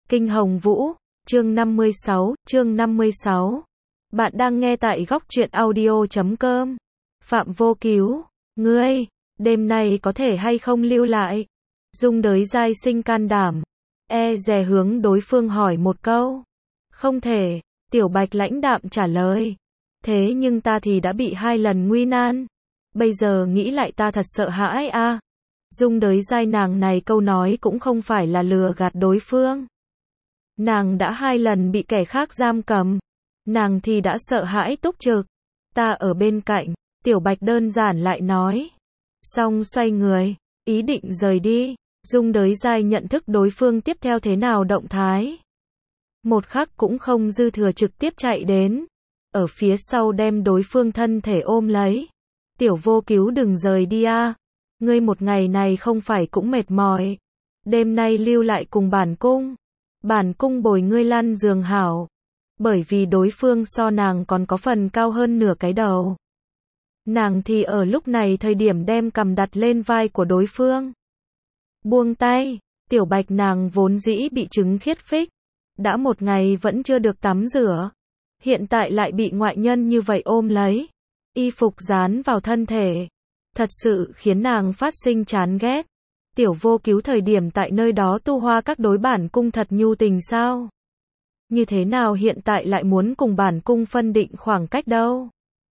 Kinh Hồng Vũ, chương 56. Bạn đang nghe tại góc truyện audio.com. Phạm Vô Cứu, ngươi, đêm nay có thể hay không lưu lại? Dung Đới Giai sinh can đảm, dè hướng đối phương hỏi một câu. Không thể, Tiểu Bạch lãnh đạm trả lời. Thế nhưng ta thì đã bị 2 lần nguy nan. Bây giờ nghĩ lại ta thật sợ hãi a. Dung Đới Giai nàng này câu nói cũng không phải là lừa gạt đối phương. Nàng đã 2 lần bị kẻ khác giam cầm. Nàng thì đã sợ hãi túc trực. Ta ở bên cạnh, Tiểu Bạch đơn giản lại nói. Xong xoay người, ý định rời đi. Dung Đới Giai nhận thức đối phương tiếp theo thế nào động thái. Một khắc cũng không dư thừa trực tiếp chạy đến. Ở phía sau đem đối phương thân thể ôm lấy. Tiểu Vô Cứu đừng rời đi a. Ngươi một ngày này không phải cũng mệt mỏi. Đêm nay lưu lại cùng bản cung. Bản cung bồi ngươi lăn giường hảo. Bởi vì đối phương so nàng còn có phần cao hơn nửa cái đầu. Nàng thì ở lúc này thời điểm đem cằm đặt lên vai của đối phương. Buông tay, Tiểu Bạch nàng vốn dĩ bị trứng khiết phích. Đã một ngày vẫn chưa được tắm rửa. Hiện tại lại bị ngoại nhân như vậy ôm lấy. Y phục dán vào thân thể. Thật sự khiến nàng phát sinh chán ghét. Tiểu Vô Cứu thời điểm tại nơi đó tu hoa các đối bản cung thật nhu tình sao? Như thế nào hiện tại lại muốn cùng bản cung phân định khoảng cách đâu?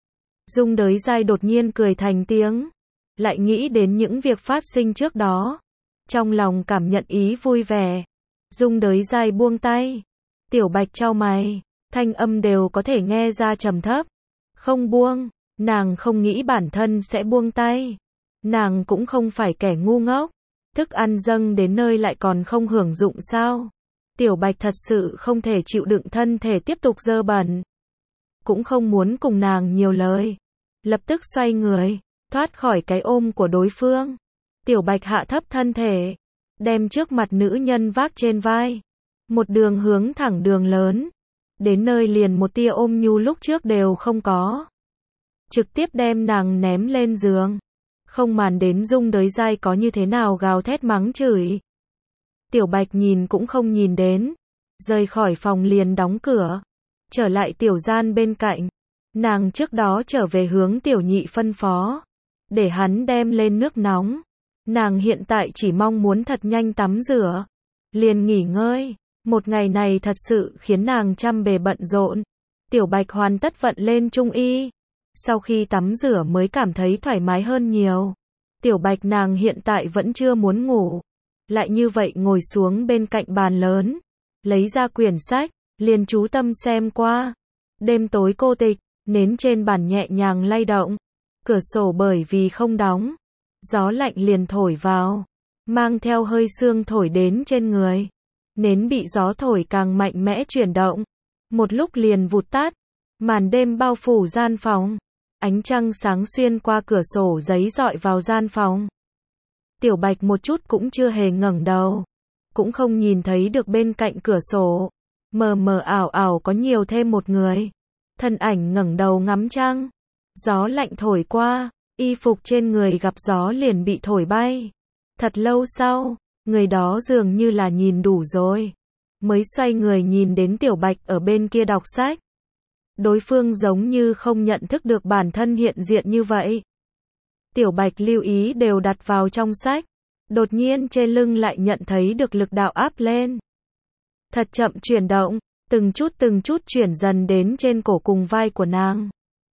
Dung Đới Giai đột nhiên cười thành tiếng. Lại nghĩ đến những việc phát sinh trước đó. Trong lòng cảm nhận ý vui vẻ. Dung Đới Giai buông tay. Tiểu Bạch chau mày. Thanh âm đều có thể nghe ra trầm thấp. Không buông. Nàng không nghĩ bản thân sẽ buông tay. Nàng cũng không phải kẻ ngu ngốc. Thức ăn dâng đến nơi lại còn không hưởng dụng sao? Tiểu Bạch thật sự không thể chịu đựng thân thể tiếp tục dơ bẩn. Cũng không muốn cùng nàng nhiều lời. Lập tức xoay người, thoát khỏi cái ôm của đối phương. Tiểu Bạch hạ thấp thân thể, đem trước mặt nữ nhân vác trên vai. Một đường hướng thẳng đường lớn. Đến nơi liền một tia ôm nhu lúc trước đều không có. Trực tiếp đem nàng ném lên giường. Không màn đến Dung Đới Giai có như thế nào gào thét mắng chửi. Tiểu Bạch nhìn cũng không nhìn đến. Rời khỏi phòng liền đóng cửa. Trở lại tiểu gian bên cạnh. Nàng trước đó trở về hướng Tiểu Nhị phân phó. Để hắn đem lên nước nóng. Nàng hiện tại chỉ mong muốn thật nhanh tắm rửa. Liền nghỉ ngơi. Một ngày này thật sự khiến nàng trăm bề bận rộn. Tiểu Bạch hoàn tất vận lên trung y. Sau khi tắm rửa mới cảm thấy thoải mái hơn nhiều. Tiểu Bạch nàng hiện tại vẫn chưa muốn ngủ. Lại như vậy ngồi xuống bên cạnh bàn lớn. Lấy ra quyển sách, liền chú tâm xem qua. Đêm tối cô tịch, nến trên bàn nhẹ nhàng lay động. Cửa sổ bởi vì không đóng. Gió lạnh liền thổi vào. Mang theo hơi sương thổi đến trên người. Nến bị gió thổi càng mạnh mẽ chuyển động. Một lúc liền vụt tắt. Màn đêm bao phủ gian phòng. Ánh trăng sáng xuyên qua cửa sổ giấy rọi vào gian phòng. Tiểu Bạch một chút cũng chưa hề ngẩng đầu. Cũng không nhìn thấy được bên cạnh cửa sổ. Mờ mờ ảo ảo có nhiều thêm một người. Thân ảnh ngẩng đầu ngắm trăng. Gió lạnh thổi qua. Y phục trên người gặp gió liền bị thổi bay. Thật lâu sau, người đó dường như là nhìn đủ rồi. Mới xoay người nhìn đến Tiểu Bạch ở bên kia đọc sách. Đối phương giống như không nhận thức được bản thân hiện diện như vậy. Tiểu Bạch lưu ý đều đặt vào trong sách. Đột nhiên trên lưng lại nhận thấy được lực đạo áp lên. Thật chậm chuyển động, từng chút chuyển dần đến trên cổ cùng vai của nàng.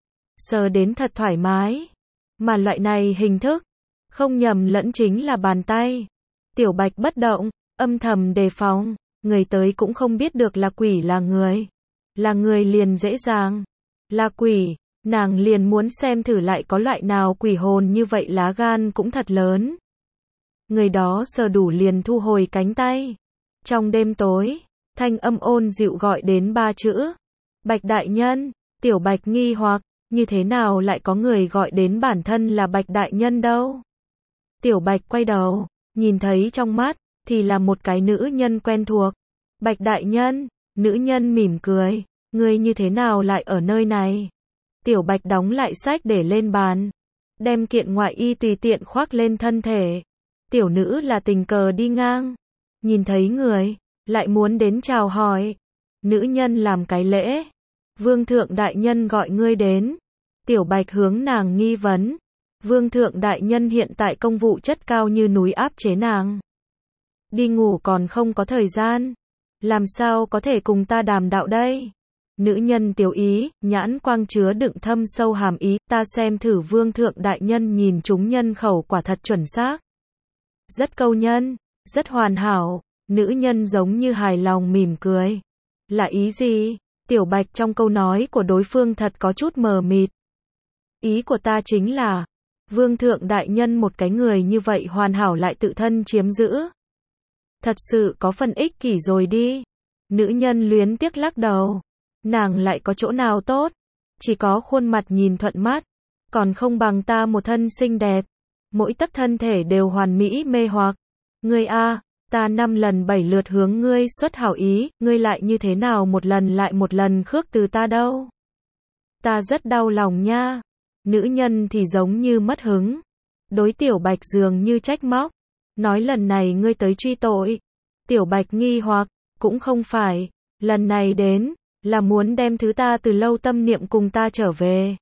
Sờ đến thật thoải mái. Mà loại này hình thức, không nhầm lẫn chính là bàn tay. Tiểu Bạch bất động, âm thầm đề phòng. Người tới cũng không biết được là quỷ là người. Là người liền dễ dàng. Là quỷ, nàng liền muốn xem thử lại có loại nào quỷ hồn như vậy lá gan cũng thật lớn. Người đó sờ đủ liền thu hồi cánh tay. Trong đêm tối, thanh âm ôn dịu gọi đến 3 chữ. Bạch đại nhân, Tiểu Bạch nghi hoặc, như thế nào lại có người gọi đến bản thân là Bạch đại nhân đâu. Tiểu Bạch quay đầu, nhìn thấy trong mắt, thì là một cái nữ nhân quen thuộc. Bạch đại nhân, nữ nhân mỉm cười, ngươi như thế nào lại ở nơi này? Tiểu Bạch đóng lại sách để lên bàn. Đem kiện ngoại y tùy tiện khoác lên thân thể. Tiểu nữ là tình cờ đi ngang. Nhìn thấy người, lại muốn đến chào hỏi. Nữ nhân làm cái lễ. Vương thượng đại nhân gọi ngươi đến. Tiểu Bạch hướng nàng nghi vấn. Vương thượng đại nhân hiện tại công vụ chất cao như núi áp chế nàng. Đi ngủ còn không có thời gian. Làm sao có thể cùng ta đàm đạo đây? Nữ nhân tiểu ý, nhãn quang chứa đựng thâm sâu hàm ý, ta xem thử vương thượng đại nhân nhìn chúng nhân khẩu quả thật chuẩn xác. Rất câu nhân, rất hoàn hảo, nữ nhân giống như hài lòng mỉm cười. Là ý gì? Tiểu Bạch trong câu nói của đối phương thật có chút mờ mịt. Ý của ta chính là, vương thượng đại nhân một cái người như vậy hoàn hảo lại tự thân chiếm giữ. Thật sự có phần ích kỷ rồi đi. Nữ nhân luyến tiếc lắc đầu. Nàng lại có chỗ nào tốt? Chỉ có khuôn mặt nhìn thuận mắt. Còn không bằng ta một thân xinh đẹp. Mỗi tấc thân thể đều hoàn mỹ mê hoặc. Ngươi a, ta 5 lần 7 lượt hướng ngươi xuất hảo ý, ngươi lại như thế nào một lần lại một lần khước từ ta đâu? Ta rất đau lòng nha. Nữ nhân thì giống như mất hứng. Đối Tiểu Bạch dường như trách móc. Nói lần này ngươi tới truy tội. Tiểu Bạch nghi hoặc, cũng không phải. Lần này đến, là muốn đem thứ ta từ lâu tâm niệm cùng ta trở về.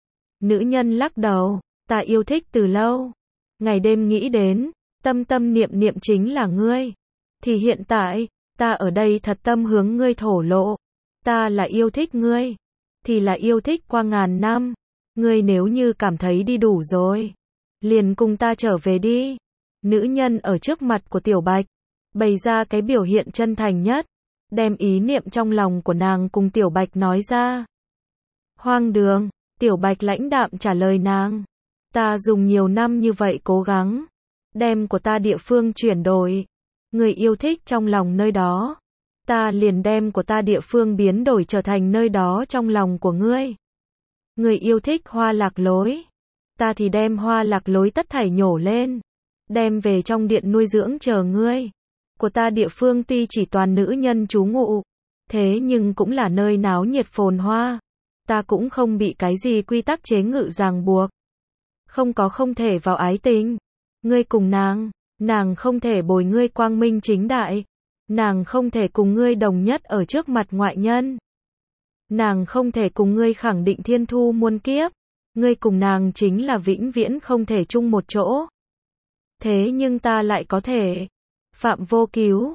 Nữ nhân lắc đầu, ta yêu thích từ lâu. Ngày đêm nghĩ đến, tâm tâm niệm niệm chính là ngươi. Thì hiện tại, ta ở đây thật tâm hướng ngươi thổ lộ. Ta là yêu thích ngươi. Thì là yêu thích qua ngàn năm. Ngươi nếu như cảm thấy đi đủ rồi. Liền cùng ta trở về đi. Nữ nhân ở trước mặt của Tiểu Bạch. Bày ra cái biểu hiện chân thành nhất. Đem ý niệm trong lòng của nàng cùng Tiểu Bạch nói ra. Hoang đường. Tiểu Bạch lãnh đạm trả lời nàng. Ta dùng nhiều năm như vậy cố gắng. Đem của ta địa phương chuyển đổi. Người yêu thích trong lòng nơi đó. Ta liền đem của ta địa phương biến đổi trở thành nơi đó trong lòng của ngươi. Người yêu thích hoa lạc lối. Ta thì đem hoa lạc lối tất thảy nhổ lên. Đem về trong điện nuôi dưỡng chờ ngươi. Của ta địa phương tuy chỉ toàn nữ nhân trú ngụ. Thế nhưng cũng là nơi náo nhiệt phồn hoa. Ta cũng không bị cái gì quy tắc chế ngự ràng buộc. Không có không thể vào ái tình. Ngươi cùng nàng không thể bồi ngươi quang minh chính đại. Nàng không thể cùng ngươi đồng nhất ở trước mặt ngoại nhân. Nàng không thể cùng ngươi khẳng định thiên thu muôn kiếp. Ngươi cùng nàng chính là vĩnh viễn không thể chung một chỗ. Thế nhưng ta lại có thể. Phạm Vô Cứu,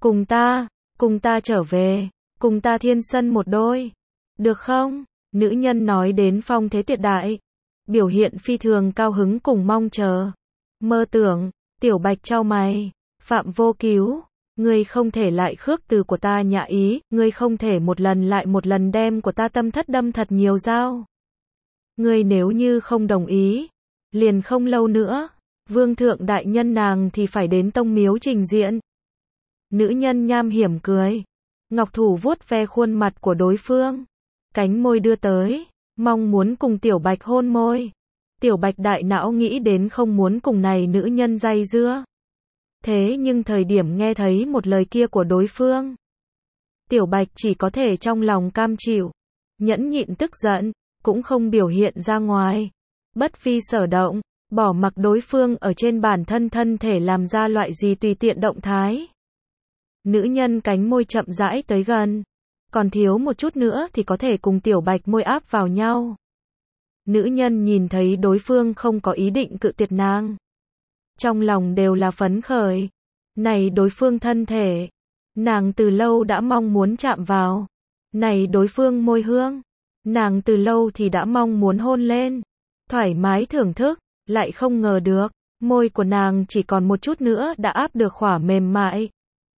cùng ta trở về, cùng ta thiên sân một đôi. Được không? Nữ nhân nói đến phong thế tuyệt đại. Biểu hiện phi thường cao hứng cùng mong chờ. Mơ tưởng, Tiểu Bạch chau mày. Phạm Vô Cứu, ngươi không thể lại khước từ của ta nhạ ý, ngươi không thể một lần lại một lần đem của ta tâm thất đâm thật nhiều dao. Ngươi nếu như không đồng ý, liền không lâu nữa, vương thượng đại nhân nàng thì phải đến tông miếu trình diện. Nữ nhân nham hiểm cười, ngọc thủ vuốt ve khuôn mặt của đối phương, cánh môi đưa tới, mong muốn cùng Tiểu Bạch hôn môi. Tiểu Bạch đại não nghĩ đến không muốn cùng này nữ nhân dây dưa. Thế nhưng thời điểm nghe thấy một lời kia của đối phương, Tiểu Bạch chỉ có thể trong lòng cam chịu, nhẫn nhịn tức giận, cũng không biểu hiện ra ngoài. Bất vi sở động, bỏ mặc đối phương ở trên bản thân thân thể làm ra loại gì tùy tiện động thái. Nữ nhân cánh môi chậm rãi tới gần, còn thiếu một chút nữa thì có thể cùng Tiểu Bạch môi áp vào nhau. Nữ nhân nhìn thấy đối phương không có ý định cự tuyệt nàng. Trong lòng đều là phấn khởi. Này đối phương thân thể, nàng từ lâu đã mong muốn chạm vào. Này đối phương môi hương, nàng từ lâu thì đã mong muốn hôn lên. Thoải mái thưởng thức, lại không ngờ được, môi của nàng chỉ còn một chút nữa đã áp được khỏa mềm mại.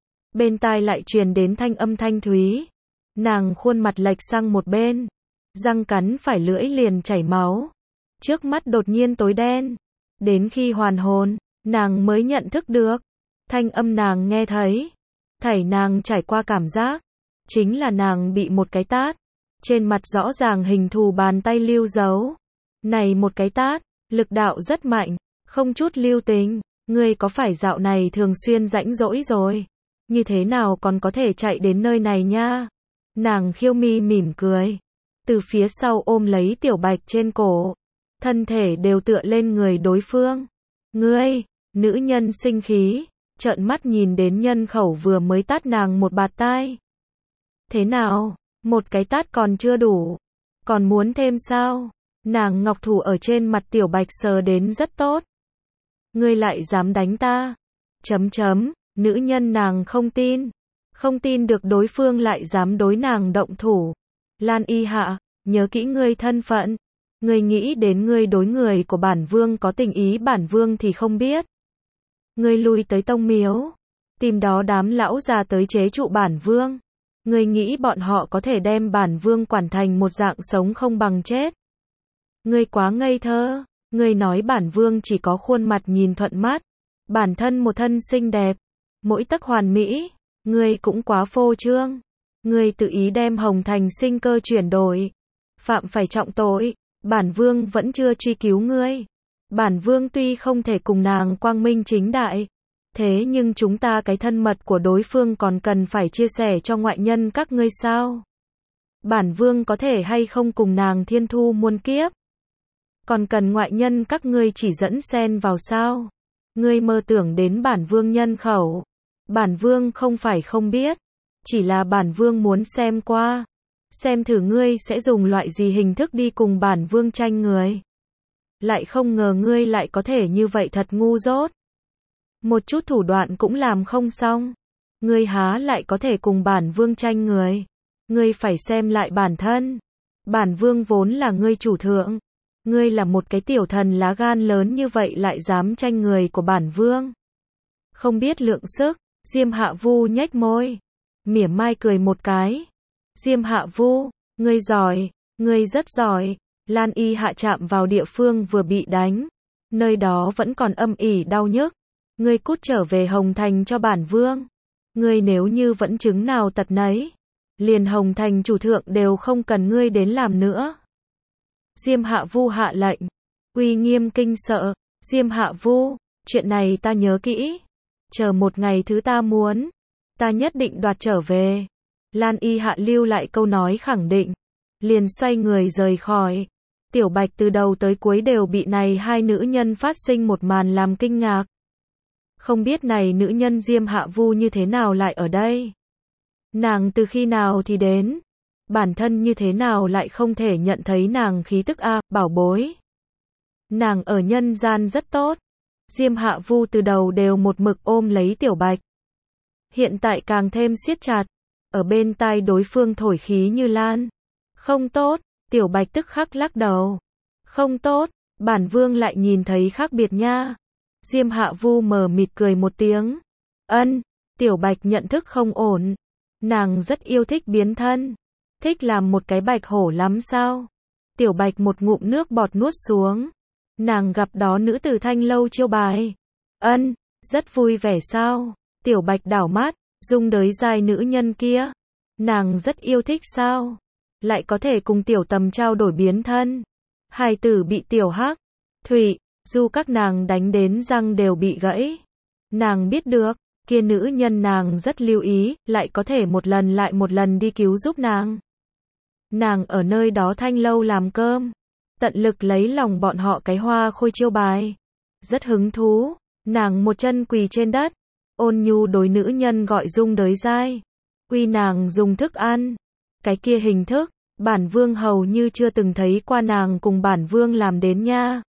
Bên tai lại truyền đến thanh âm thanh thúy. Nàng khuôn mặt lệch sang một bên, răng cắn phải lưỡi liền chảy máu. Trước mắt đột nhiên tối đen. Đến khi hoàn hồn, nàng mới nhận thức được. Thanh âm nàng nghe thấy, thảy nàng trải qua cảm giác, chính là nàng bị một cái tát. Trên mặt rõ ràng hình thù bàn tay lưu dấu. Này một cái tát, lực đạo rất mạnh, không chút lưu tình. Ngươi có phải dạo này thường xuyên rãnh rỗi rồi? Như thế nào còn có thể chạy đến nơi này nha? Nàng khiêu mi mỉm cười, từ phía sau ôm lấy Tiểu Bạch trên cổ, thân thể đều tựa lên người đối phương. Ngươi, nữ nhân sinh khí, trợn mắt nhìn đến nhân khẩu vừa mới tát nàng một bạt tai. Thế nào, một cái tát còn chưa đủ, còn muốn thêm sao? Nàng ngọc thủ ở trên mặt Tiểu Bạch sờ đến rất tốt. Ngươi lại dám đánh ta? Nữ nhân nàng không tin được đối phương lại dám đối nàng động thủ. Lan Y Hạ, nhớ kỹ ngươi thân phận. Ngươi nghĩ đến ngươi đối người của bản vương có tình ý, bản vương thì không biết. Ngươi lui tới tông miếu, tìm đó đám lão già tới chế trụ bản vương. Ngươi nghĩ bọn họ có thể đem bản vương quản thành một dạng sống không bằng chết. Ngươi quá ngây thơ, ngươi nói bản vương chỉ có khuôn mặt nhìn thuận mắt, bản thân một thân xinh đẹp, mỗi tấc hoàn mỹ, ngươi cũng quá phô trương. Ngươi tự ý đem Hồng Thành sinh cơ chuyển đổi, phạm phải trọng tội, bản vương vẫn chưa truy cứu ngươi. Bản vương tuy không thể cùng nàng quang minh chính đại, thế nhưng chúng ta cái thân mật của đối phương còn cần phải chia sẻ cho ngoại nhân các ngươi sao? Bản vương có thể hay không cùng nàng thiên thu muôn kiếp? Còn cần ngoại nhân các ngươi chỉ dẫn xen vào sao? Ngươi mơ tưởng đến bản vương nhân khẩu. Bản vương không phải không biết, chỉ là bản vương muốn xem qua, xem thử ngươi sẽ dùng loại gì hình thức đi cùng bản vương tranh người. Lại không ngờ ngươi lại có thể như vậy, thật ngu dốt. Một chút thủ đoạn cũng làm không xong. Ngươi há lại có thể cùng bản vương tranh người. Ngươi phải xem lại bản thân. Bản vương vốn là ngươi chủ thượng. Ngươi là một cái tiểu thần lá gan lớn như vậy lại dám tranh người của bản vương. Không biết lượng sức. Diêm Hạ Vu nhếch môi, mỉa mai cười một cái. Diêm Hạ Vu, ngươi giỏi, ngươi rất giỏi. Lan Y Hạ chạm vào địa phương vừa bị đánh, nơi đó vẫn còn âm ỉ đau nhức. Ngươi cút trở về Hồng Thành cho bản vương. Ngươi nếu như vẫn chứng nào tật nấy, liền Hồng Thành chủ thượng đều không cần ngươi đến làm nữa. Diêm Hạ Vu hạ lệnh, uy nghiêm kinh sợ. Diêm Hạ Vu, chuyện này ta nhớ kỹ. Chờ một ngày thứ ta muốn, ta nhất định đoạt trở về. Lan Y Hạ lưu lại câu nói khẳng định, liền xoay người rời khỏi. Tiểu Bạch từ đầu tới cuối đều bị này hai nữ nhân phát sinh một màn làm kinh ngạc. Không biết này nữ nhân Diêm Hạ Vu như thế nào lại ở đây? Nàng từ khi nào thì đến? Bản thân như thế nào lại không thể nhận thấy nàng khí tức a, bảo bối. Nàng ở nhân gian rất tốt. Diêm Hạ Vu từ đầu đều một mực ôm lấy Tiểu Bạch. Hiện tại càng thêm siết chặt, ở bên tai đối phương thổi khí như lan. Không tốt, Tiểu Bạch tức khắc lắc đầu. Không tốt, bản vương lại nhìn thấy khác biệt nha. Diêm Hạ Vu mờ mịt cười một tiếng. Tiểu Bạch nhận thức không ổn. Nàng rất yêu thích biến thân. Thích làm một cái bạch hổ lắm sao? Tiểu Bạch một ngụm nước bọt nuốt xuống. Nàng gặp đó nữ tử Thanh Lâu chiêu bài. Rất vui vẻ sao? Tiểu Bạch đảo mắt, dung đới giai nữ nhân kia. Nàng rất yêu thích sao? Lại có thể cùng Tiểu Tầm trao đổi biến thân. Hài tử bị Tiểu Hắc, Thủy, Du các nàng đánh đến răng đều bị gãy. Nàng biết được, kia nữ nhân nàng rất lưu ý, lại có thể một lần lại một lần đi cứu giúp nàng. Nàng ở nơi đó Thanh Lâu làm cơm, tận lực lấy lòng bọn họ cái hoa khôi chiêu bài. Rất hứng thú, nàng một chân quỳ trên đất, ôn nhu đối nữ nhân gọi dung đới giai. Uy nàng dùng thức ăn. Cái kia hình thức, bản vương hầu như chưa từng thấy qua nàng cùng bản vương làm đến nha.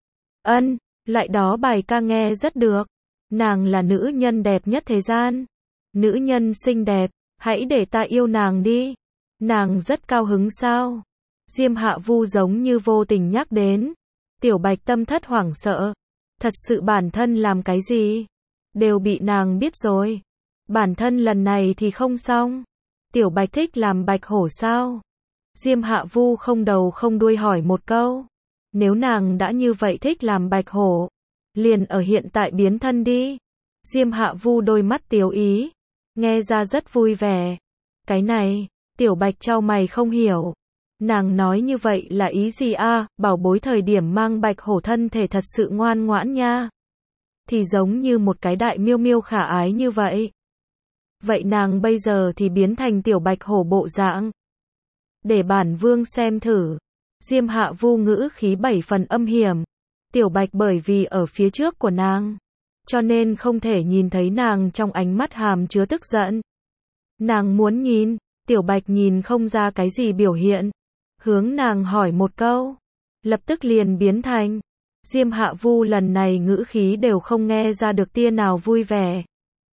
Loại đó bài ca nghe rất được. Nàng là nữ nhân đẹp nhất thế gian. Nữ nhân xinh đẹp, hãy để ta yêu nàng đi. Nàng rất cao hứng sao? Diêm Hạ Vu giống như vô tình nhắc đến. Tiểu Bạch tâm thất hoảng sợ. Thật sự bản thân làm cái gì? Đều bị nàng biết rồi. Bản thân lần này thì không xong. Tiểu Bạch thích làm bạch hổ sao? Diêm Hạ Vu không đầu không đuôi hỏi một câu. Nếu nàng đã như vậy thích làm bạch hổ, liền ở hiện tại biến thân đi. Diêm Hạ Vu đôi mắt tiếu ý, nghe ra rất vui vẻ. Cái này, Tiểu Bạch chau mày không hiểu. Nàng nói như vậy là ý gì a? Bảo bối thời điểm mang bạch hổ thân thể thật sự ngoan ngoãn nha. Thì giống như một cái đại miêu miêu khả ái như vậy. Vậy nàng bây giờ thì biến thành tiểu bạch hổ bộ dạng. Để bản vương xem thử. Diêm Hạ Vu ngữ khí 7 phần âm hiểm. Tiểu Bạch bởi vì ở phía trước của nàng, cho nên không thể nhìn thấy nàng trong ánh mắt hàm chứa tức giận. Nàng muốn nhìn, Tiểu Bạch nhìn không ra cái gì biểu hiện, hướng nàng hỏi một câu, lập tức liền biến thành. Diêm Hạ Vu lần này ngữ khí đều không nghe ra được tia nào vui vẻ.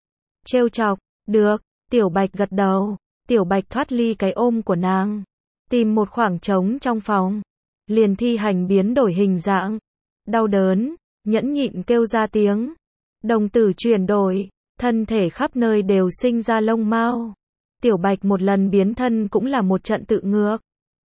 Trêu chọc, được, Tiểu Bạch gật đầu, Tiểu Bạch thoát ly cái ôm của nàng, tìm một khoảng trống trong phòng, liền thi hành biến đổi hình dạng, đau đớn, nhẫn nhịn kêu ra tiếng, đồng tử chuyển đổi, thân thể khắp nơi đều sinh ra lông mao. Tiểu Bạch một lần biến thân cũng là một trận tự ngược.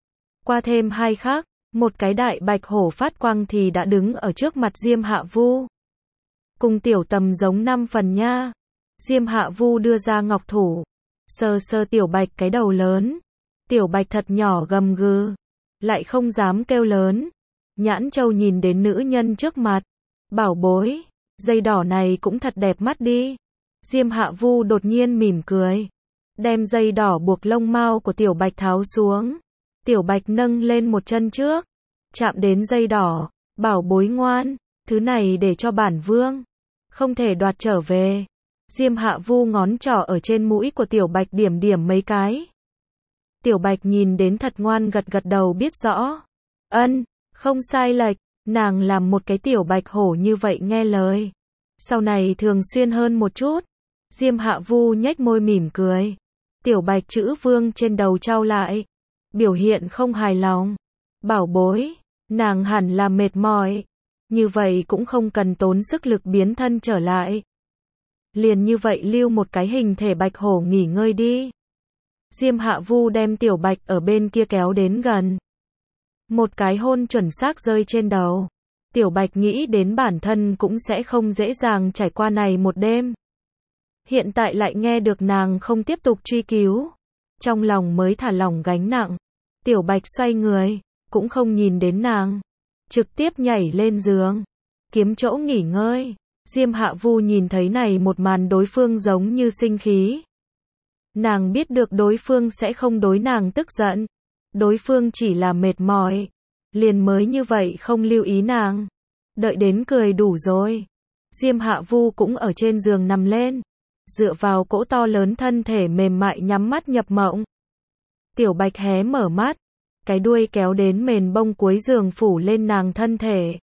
Qua thêm 2 khắc, một cái đại bạch hổ phát quang thì đã đứng ở trước mặt Diêm Hạ Vu. Cùng Tiểu Tầm giống 5 phần nha. Diêm Hạ Vu đưa ra ngọc thủ, sờ sờ Tiểu Bạch cái đầu lớn. Tiểu Bạch thật nhỏ gầm gừ, lại không dám kêu lớn. Nhãn Châu nhìn đến nữ nhân trước mặt, bảo bối, dây đỏ này cũng thật đẹp mắt đi. Diêm Hạ Vu đột nhiên mỉm cười, đem dây đỏ buộc lông mao của Tiểu Bạch tháo xuống. Tiểu Bạch nâng lên một chân trước, chạm đến dây đỏ, bảo bối ngoan, thứ này để cho bản vương, không thể đoạt trở về. Diêm Hạ Vu ngón trỏ ở trên mũi của Tiểu Bạch điểm điểm mấy cái. Tiểu Bạch nhìn đến thật ngoan gật gật đầu biết rõ. Ân, không sai lệch, nàng làm một cái Tiểu Bạch hổ như vậy nghe lời. Sau này thường xuyên hơn một chút. Diêm Hạ Vu nhếch môi mỉm cười. Tiểu Bạch chữ vương trên đầu trao lại, biểu hiện không hài lòng. Bảo bối, nàng hẳn là mệt mỏi, như vậy cũng không cần tốn sức lực biến thân trở lại. Liền như vậy lưu một cái hình thể bạch hổ nghỉ ngơi đi. Diêm Hạ Vu đem Tiểu Bạch ở bên kia kéo đến gần. Một cái hôn chuẩn xác rơi trên đầu. Tiểu Bạch nghĩ đến bản thân cũng sẽ không dễ dàng trải qua này một đêm. Hiện tại lại nghe được nàng không tiếp tục truy cứu, trong lòng mới thả lỏng gánh nặng. Tiểu Bạch xoay người, cũng không nhìn đến nàng, trực tiếp nhảy lên giường, kiếm chỗ nghỉ ngơi. Diêm Hạ Vu nhìn thấy này một màn đối phương giống như sinh khí. Nàng biết được đối phương sẽ không đối nàng tức giận, đối phương chỉ là mệt mỏi, liền mới như vậy không lưu ý nàng. Đợi đến cười đủ rồi, Diêm Hạ Vu cũng ở trên giường nằm lên, dựa vào cỗ to lớn thân thể mềm mại nhắm mắt nhập mộng. Tiểu Bạch hé mở mắt, cái đuôi kéo đến mền bông cuối giường phủ lên nàng thân thể.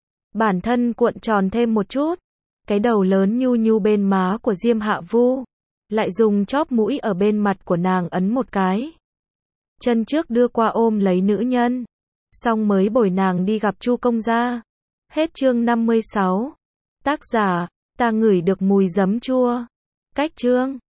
Bản thân cuộn tròn thêm một chút, cái đầu lớn nhu nhu bên má của Diêm Hạ Vu, lại dùng chóp mũi ở bên mặt của nàng ấn một cái. Chân trước đưa qua ôm lấy nữ nhân, xong mới bồi nàng đi gặp Chu công gia. Hết chương 56. Tác giả, ta ngửi được mùi giấm chua. Cách chương